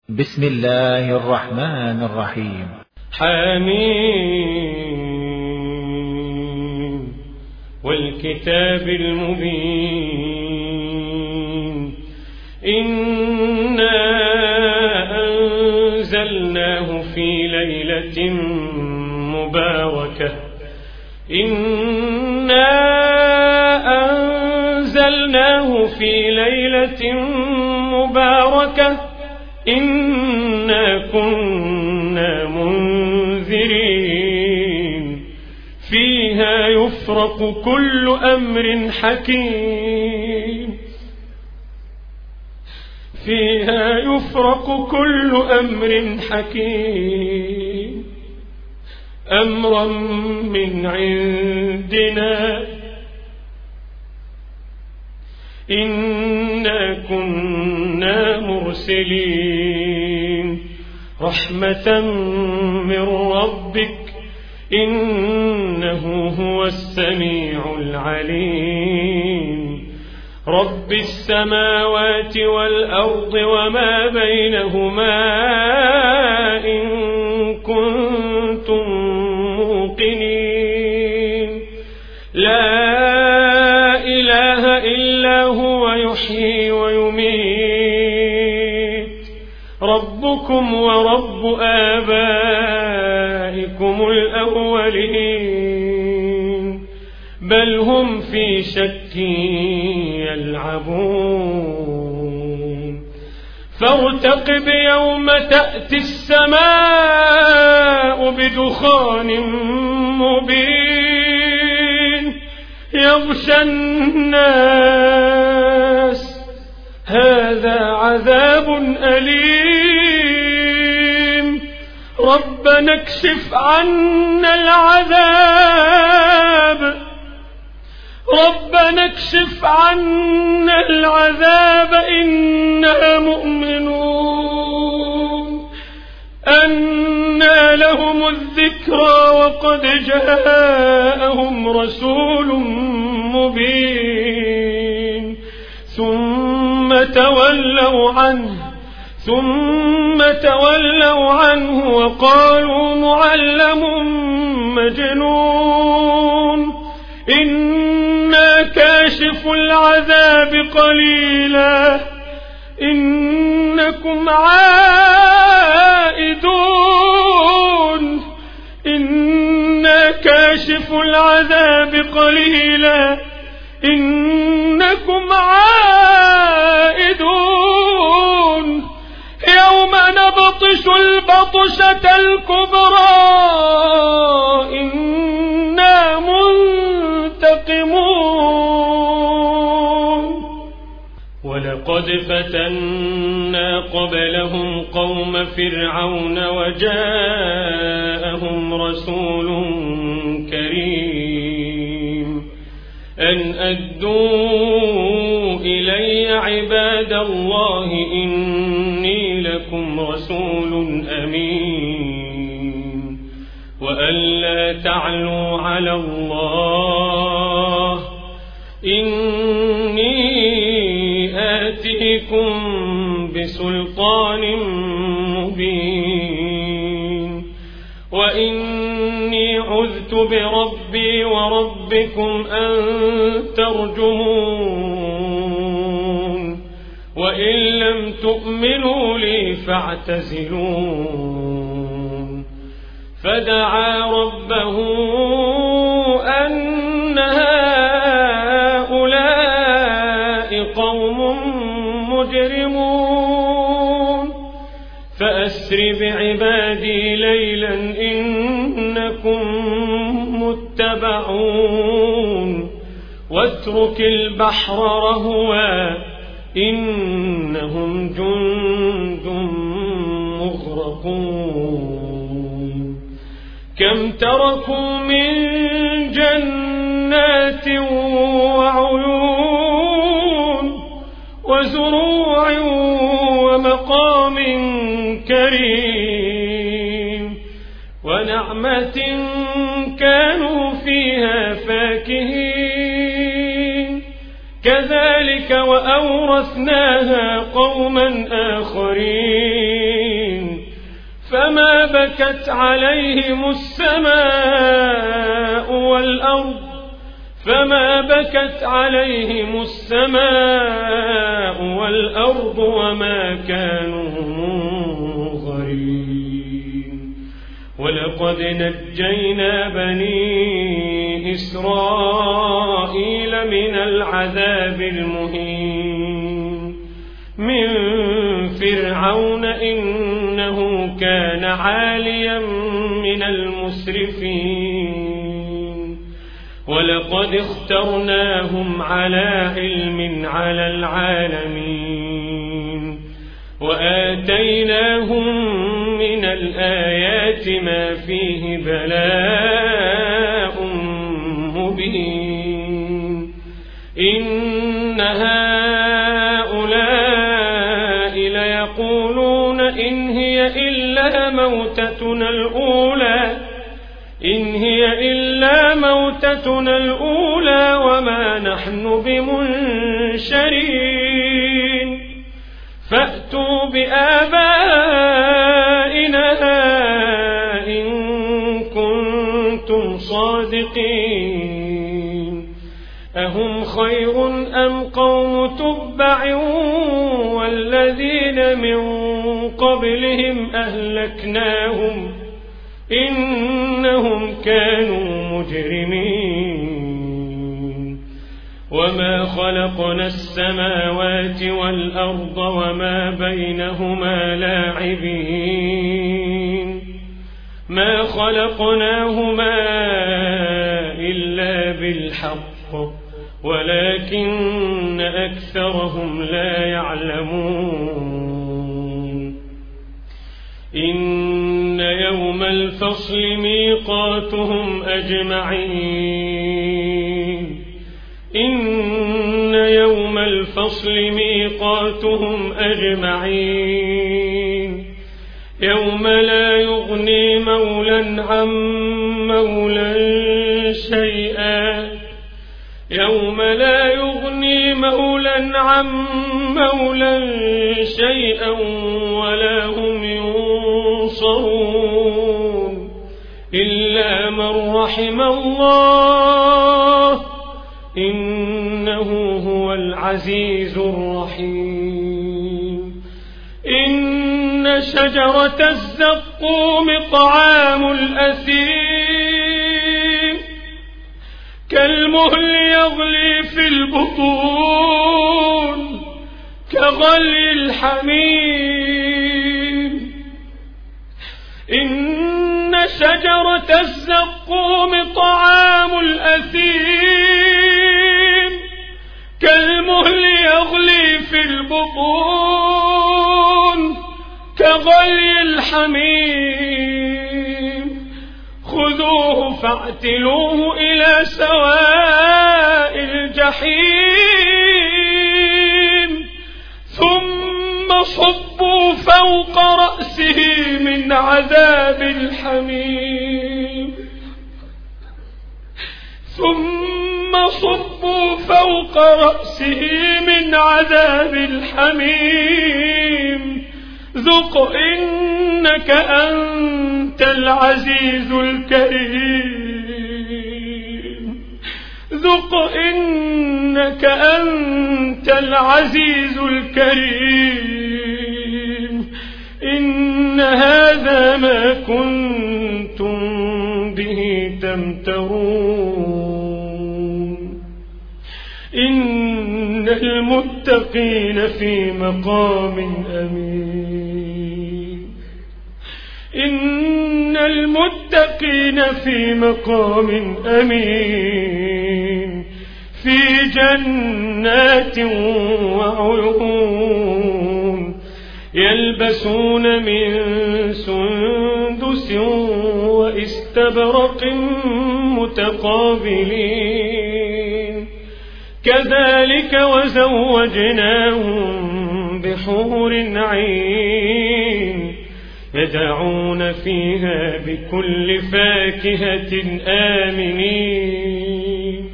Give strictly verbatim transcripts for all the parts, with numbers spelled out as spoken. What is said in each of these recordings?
بسم الله الرحمن الرحيم. حميم والكتاب المبين إنا أنزلناه في ليلة مباركة إنا أنزلناه في ليلة مباركة إنا كنا منذرين فيها يفرق كل أمر حكيم فيها يفرق كل أمر حكيم أمرا من عندنا إنا كنا مرسلين رحمة من ربك إنه هو السميع العليم رب السماوات والأرض وما بينهما إن كنتم موقنين لا إله إلا هو يحيي ويميت ربكم ورب آبائكم الأولين بل هم في شك يلعبون فارتقب يوم تأتي السماء بدخان مبين يغشى الناس هذا عذاب أليم ربنا اكشف عنا العذاب ربنا اكشف عنا العذاب إنا مؤمنون أنى لهم الذكرى وقد جاءهم رسول مبين ثم تولوا عنه ثم تولوا عنه وقالوا معلم مجنون إنا كاشف العذاب قليلا إنكم عائدون إنا كاشف العذاب قليلا إنكم عائدون يوم نبطش البطشة الكبرى إنا منتقمون ولقد فتنا قبلهم قوم فرعون وجاءهم رسول كريم أن أدوا إلي عباد الله إني لكم رسول أمين وأن لا تعلوا على الله إني آتيكم بسلطان مبين وإني عذت بربي وربكم أن ترجمون وإن لم تؤمنوا لي فاعتزلون فدعا ربه أن هؤلاء قوم مجرمون فأسر بعبادي ليلا إنكم متبعون واترك البحر رهوا إنهم جند مغرقون كم تركوا من جنات وعيون وزروع ومقام كريم ونعمة كانوا فيها فاكهين كذلك وأورثناها قوما آخرين فما بكت عليهم السماء والأرض فما بكت عليهم السماء والأرض وما كانوا منظرين. ولقد نجينا بني إسرائيل من العذاب المهين من فرعون إنه كان عاليا من المسرفين. ولقد اخترناهم على علم على العالمين وآتيناهم من الآيات ما فيه بلاء مبين. إن هؤلاء ليقولون إن هي إلا موتتنا الأولى إن هي إلا موتتنا الأولى وما نحن بمنشرين. فأتوا بآبائنا إن كنتم صادقين. أهم خير أم قوم تبع والذين من قبلهم أهلكناهم إنهم كانوا مجرمين. وما خلقنا السماوات والأرض وما بينهما لاعبين ما خلقناهما إلا بالحق ولكن أكثرهم لا يعلمون. إن يوم الفصل ميقاتهم أجمعين إن يوم الفصل ميقاتهم أجمعين يوم لا يغني مولى عن مولى شيئا يوم لا يغني مولى عن مولى شيئا ولا هم ينصرون إلا من رحم الله إنه هو العزيز الرحيم. إن شجرة الزقوم طعام الأثيم كالمهل يغلي في البطون كغلي الحميم. إن شجرة الزقوم طعام الأثيم كالمهل يغلي في البطون كغلي الحميم. خذوه فاعتلوه إلى سواء الجحيم ثم صبوا فوق رأسه من عذاب الحميم ثم صبوا فوق رأسه من عذاب الحميم ذق إنك أنت العزيز الكريم ذق إنك أنت العزيز الكريم. إن هذا ما كنتم به تمترون. إن المتقين في مقام أمين إن المتقين في مقام أمين في جنات وعيون يلبسون من سندس واستبرق متقابلين كذلك وزوجناهم بحور عين يدعون فيها بكل فاكهة آمنين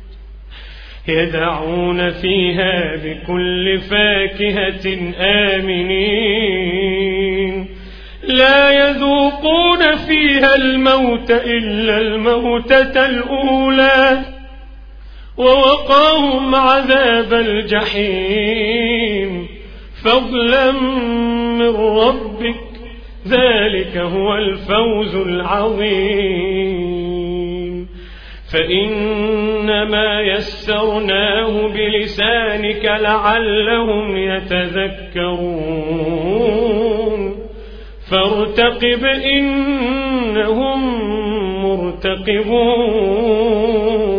يدعون فيها بكل فاكهة آمنين لا يذوقون فيها الموت إلا الموتة الأولى ووقاهم عذاب الجحيم فضلا من ربك ذلك هو الفوز العظيم فإنما يسرناه بلسانك لعلهم يتذكرون فارتقب إنهم مرتقبون